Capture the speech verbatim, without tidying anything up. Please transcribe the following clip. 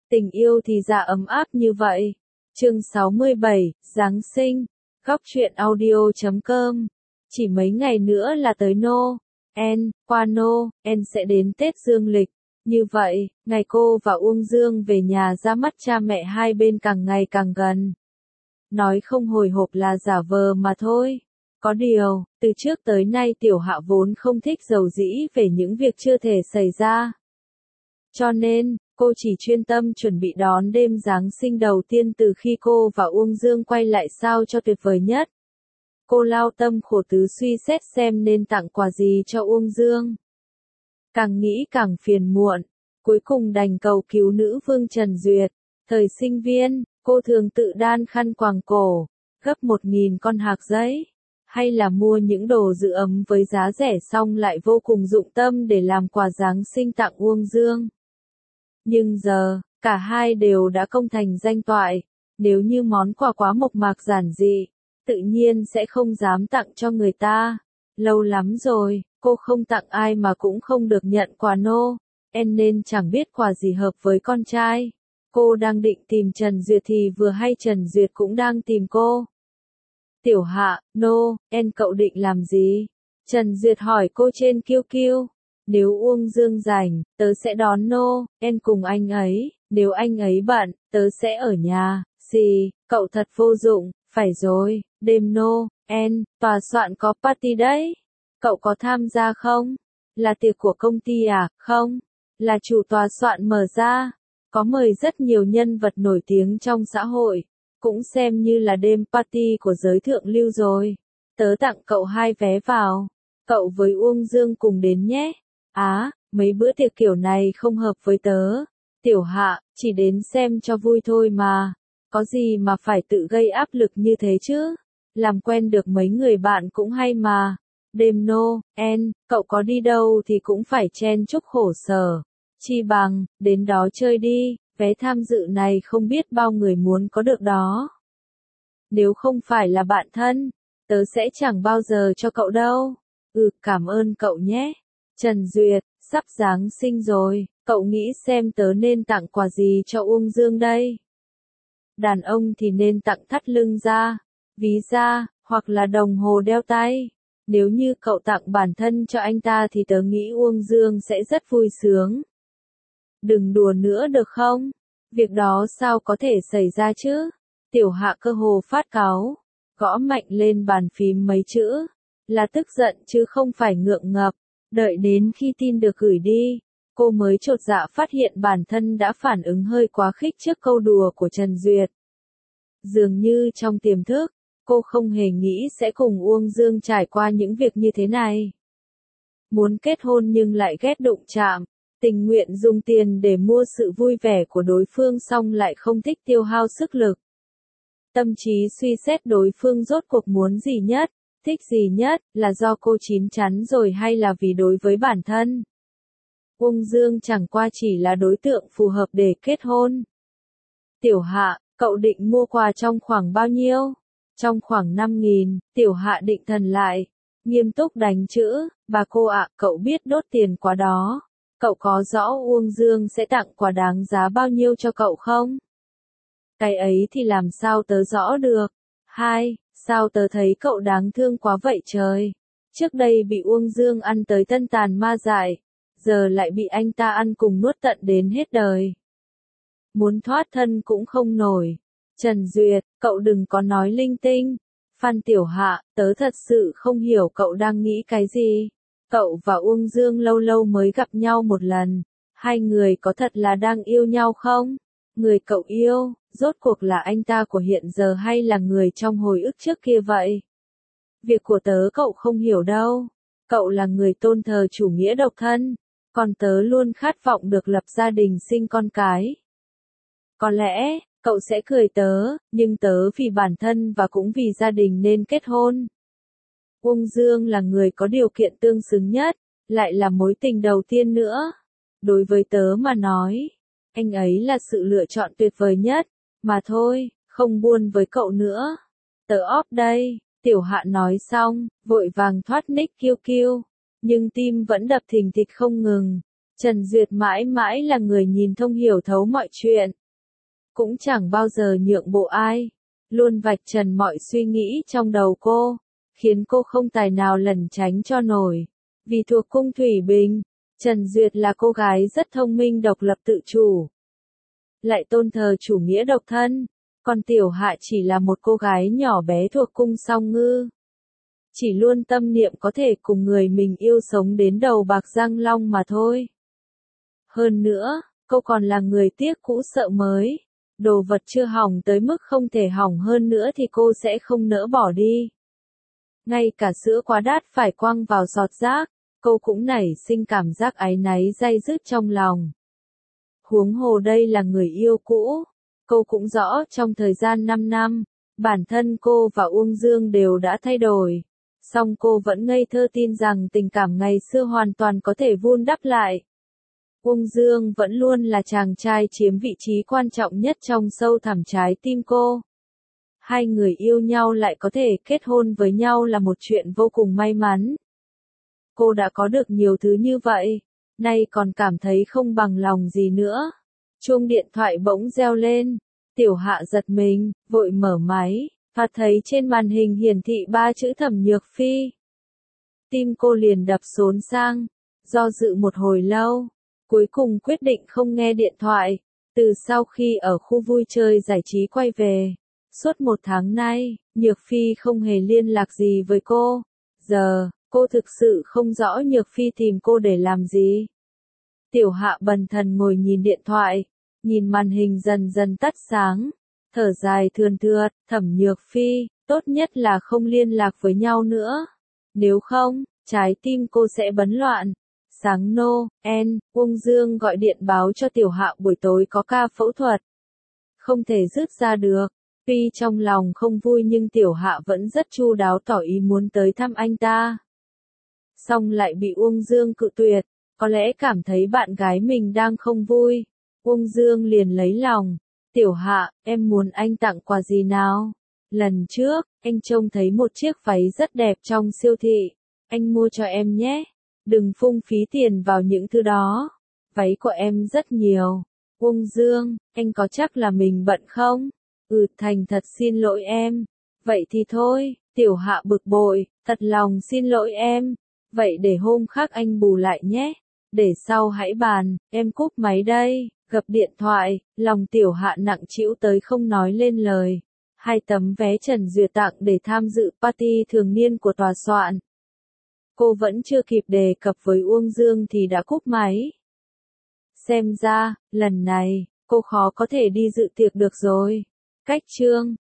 Tình yêu thì ra ấm áp như vậy. Chương sáu mươi bảy, Giáng sinh. Góc truyện audio chấm com. Chỉ mấy ngày nữa là tới Noel, qua Noel sẽ đến Tết Dương lịch. Như vậy, ngày cô và Uông Dương về nhà ra mắt cha mẹ hai bên càng ngày càng gần. Nói không hồi hộp là giả vờ mà thôi. Có điều, từ trước tới nay Tiểu Hạ vốn không thích dầu dĩ về những việc chưa thể xảy ra. Cho nên, cô chỉ chuyên tâm chuẩn bị đón đêm Giáng sinh đầu tiên từ khi cô và Uông Dương quay lại sao cho tuyệt vời nhất. Cô lao tâm khổ tứ suy xét xem nên tặng quà gì cho Uông Dương. Càng nghĩ càng phiền muộn, cuối cùng đành cầu cứu nữ vương Trần Duyệt. Thời sinh viên, cô thường tự đan khăn quàng cổ, gấp một nghìn con hạc giấy, hay là mua những đồ giữ ấm với giá rẻ xong lại vô cùng dụng tâm để làm quà Giáng sinh tặng Uông Dương. Nhưng giờ, cả hai đều đã công thành danh toại, nếu như món quà quá mộc mạc giản dị, tự nhiên sẽ không dám tặng cho người ta. Lâu lắm rồi, cô không tặng ai mà cũng không được nhận quà Noel nên chẳng biết quà gì hợp với con trai. Cô đang định tìm Trần Duyệt thì vừa hay Trần Duyệt cũng đang tìm cô. Tiểu Hạ, Noel cậu định làm gì? Trần Duyệt hỏi cô trên kiu kiu. Nếu Uông Dương rảnh, tớ sẽ đón Noel cùng anh ấy, nếu anh ấy bận, tớ sẽ ở nhà. Gì, cậu thật vô dụng, phải rồi, đêm Noel, tòa soạn có party đấy. Cậu có tham gia không? Là tiệc của công ty à? Không, là chủ tòa soạn mở ra. Có mời rất nhiều nhân vật nổi tiếng trong xã hội, cũng xem như là đêm party của giới thượng lưu rồi. Tớ tặng cậu hai vé vào, cậu với Uông Dương cùng đến nhé. Á, mấy bữa tiệc kiểu này không hợp với tớ. Tiểu Hạ, chỉ đến xem cho vui thôi mà. Có gì mà phải tự gây áp lực như thế chứ? Làm quen được mấy người bạn cũng hay mà. Đêm Noel, cậu có đi đâu thì cũng phải chen chúc khổ sở. Chi bằng, đến đó chơi đi, vé tham dự này không biết bao người muốn có được đó. Nếu không phải là bạn thân, tớ sẽ chẳng bao giờ cho cậu đâu. Ừ, cảm ơn cậu nhé. Trần Duyệt, sắp Giáng sinh rồi, cậu nghĩ xem tớ nên tặng quà gì cho Uông Dương đây? Đàn ông thì nên tặng thắt lưng da, ví da, hoặc là đồng hồ đeo tay. Nếu như cậu tặng bản thân cho anh ta thì tớ nghĩ Uông Dương sẽ rất vui sướng. Đừng đùa nữa được không? Việc đó sao có thể xảy ra chứ? Tiểu Hạ cơ hồ phát cáu, gõ mạnh lên bàn phím mấy chữ, là tức giận chứ không phải ngượng ngập. Đợi đến khi tin được gửi đi, cô mới chột dạ phát hiện bản thân đã phản ứng hơi quá khích trước câu đùa của Trần Duyệt. Dường như trong tiềm thức, cô không hề nghĩ sẽ cùng Uông Dương trải qua những việc như thế này. Muốn kết hôn nhưng lại ghét đụng chạm, tình nguyện dùng tiền để mua sự vui vẻ của đối phương xong lại không thích tiêu hao sức lực. Tâm trí suy xét đối phương rốt cuộc muốn gì nhất, thích gì nhất, là do cô chín chắn rồi hay là vì đối với bản thân. Uông Dương chẳng qua chỉ là đối tượng phù hợp để kết hôn. Tiểu Hạ, cậu định mua quà trong khoảng bao nhiêu? Trong khoảng năm nghìn, Tiểu Hạ định thần lại, nghiêm túc đánh chữ, bà cô ạ, cậu biết đốt tiền quá đó. Cậu có rõ Uông Dương sẽ tặng quà đáng giá bao nhiêu cho cậu không? Cái ấy thì làm sao tớ rõ được? Hai, sao tớ thấy cậu đáng thương quá vậy trời? Trước đây bị Uông Dương ăn tới tân tàn ma dại, giờ lại bị anh ta ăn cùng nuốt tận đến hết đời. Muốn thoát thân cũng không nổi. Trần Duyệt, cậu đừng có nói linh tinh. Phan Tiểu Hạ, tớ thật sự không hiểu cậu đang nghĩ cái gì. Cậu và Uông Dương lâu lâu mới gặp nhau một lần. Hai người có thật là đang yêu nhau không? Người cậu yêu, rốt cuộc là anh ta của hiện giờ hay là người trong hồi ức trước kia vậy? Việc của tớ cậu không hiểu đâu. Cậu là người tôn thờ chủ nghĩa độc thân, còn tớ luôn khát vọng được lập gia đình sinh con cái. Có lẽ, cậu sẽ cười tớ, nhưng tớ vì bản thân và cũng vì gia đình nên kết hôn. Uông Dương là người có điều kiện tương xứng nhất, lại là mối tình đầu tiên nữa. Đối với tớ mà nói, anh ấy là sự lựa chọn tuyệt vời nhất, mà thôi, không buôn với cậu nữa. Tớ off đây, Tiểu Hạ nói xong, vội vàng thoát nick kiu kiu, nhưng tim vẫn đập thình thịch không ngừng. Trần Duyệt mãi mãi là người nhìn thông hiểu thấu mọi chuyện. Cũng chẳng bao giờ nhượng bộ ai. Luôn vạch trần mọi suy nghĩ trong đầu cô. Khiến cô không tài nào lẩn tránh cho nổi. Vì thuộc cung Thủy Bình, Trần Duyệt là cô gái rất thông minh độc lập tự chủ. Lại tôn thờ chủ nghĩa độc thân. Còn Tiểu Hạ chỉ là một cô gái nhỏ bé thuộc cung Song Ngư. Chỉ luôn tâm niệm có thể cùng người mình yêu sống đến đầu bạc răng long mà thôi. Hơn nữa, cô còn là người tiếc cũ sợ mới. Đồ vật chưa hỏng tới mức không thể hỏng hơn nữa thì cô sẽ không nỡ bỏ đi. Ngay cả sữa quá đắt phải quăng vào giọt rác, cô cũng nảy sinh cảm giác áy náy day dứt trong lòng. Huống hồ đây là người yêu cũ. Cô cũng rõ trong thời gian năm năm, bản thân cô và Uông Dương đều đã thay đổi. Song cô vẫn ngây thơ tin rằng tình cảm ngày xưa hoàn toàn có thể vun đắp lại. Uông Dương vẫn luôn là chàng trai chiếm vị trí quan trọng nhất trong sâu thẳm trái tim cô. Hai người yêu nhau lại có thể kết hôn với nhau là một chuyện vô cùng may mắn. Cô đã có được nhiều thứ như vậy, nay còn cảm thấy không bằng lòng gì nữa. Chuông điện thoại bỗng reo lên, Tiểu Hạ giật mình, vội mở máy, và thấy trên màn hình hiển thị ba chữ Thẩm Nhược Phi. Tim cô liền đập xốn sang, do dự một hồi lâu, cuối cùng quyết định không nghe điện thoại. Từ sau khi ở khu vui chơi giải trí quay về, suốt một tháng nay, Nhược Phi không hề liên lạc gì với cô. Giờ, cô thực sự không rõ Nhược Phi tìm cô để làm gì. Tiểu Hạ bần thần ngồi nhìn điện thoại, nhìn màn hình dần dần tắt sáng, thở dài thườn thượt, Thẩm Nhược Phi, tốt nhất là không liên lạc với nhau nữa. Nếu không, trái tim cô sẽ bấn loạn. Sáng Noel, Uông Dương gọi điện báo cho Tiểu Hạ buổi tối có ca phẫu thuật. Không thể dứt ra được. Tuy trong lòng không vui nhưng Tiểu Hạ vẫn rất chu đáo tỏ ý muốn tới thăm anh ta. Xong lại bị Uông Dương cự tuyệt, có lẽ cảm thấy bạn gái mình đang không vui. Uông Dương liền lấy lòng. Tiểu Hạ, em muốn anh tặng quà gì nào? Lần trước, anh trông thấy một chiếc váy rất đẹp trong siêu thị. Anh mua cho em nhé. Đừng phung phí tiền vào những thứ đó. Váy của em rất nhiều. Uông Dương, anh có chắc là mình bận không? Ừ, thành thật xin lỗi em. Vậy thì thôi, Tiểu Hạ bực bội, thật lòng xin lỗi em. Vậy để hôm khác anh bù lại nhé. Để sau hãy bàn, em cúp máy đây. Gập điện thoại, lòng Tiểu Hạ nặng trĩu tới không nói lên lời. Hai tấm vé Trần Duyệt tặng để tham dự party thường niên của tòa soạn. Cô vẫn chưa kịp đề cập với Uông Dương thì đã cúp máy. Xem ra, lần này, cô khó có thể đi dự tiệc được rồi. Cách chương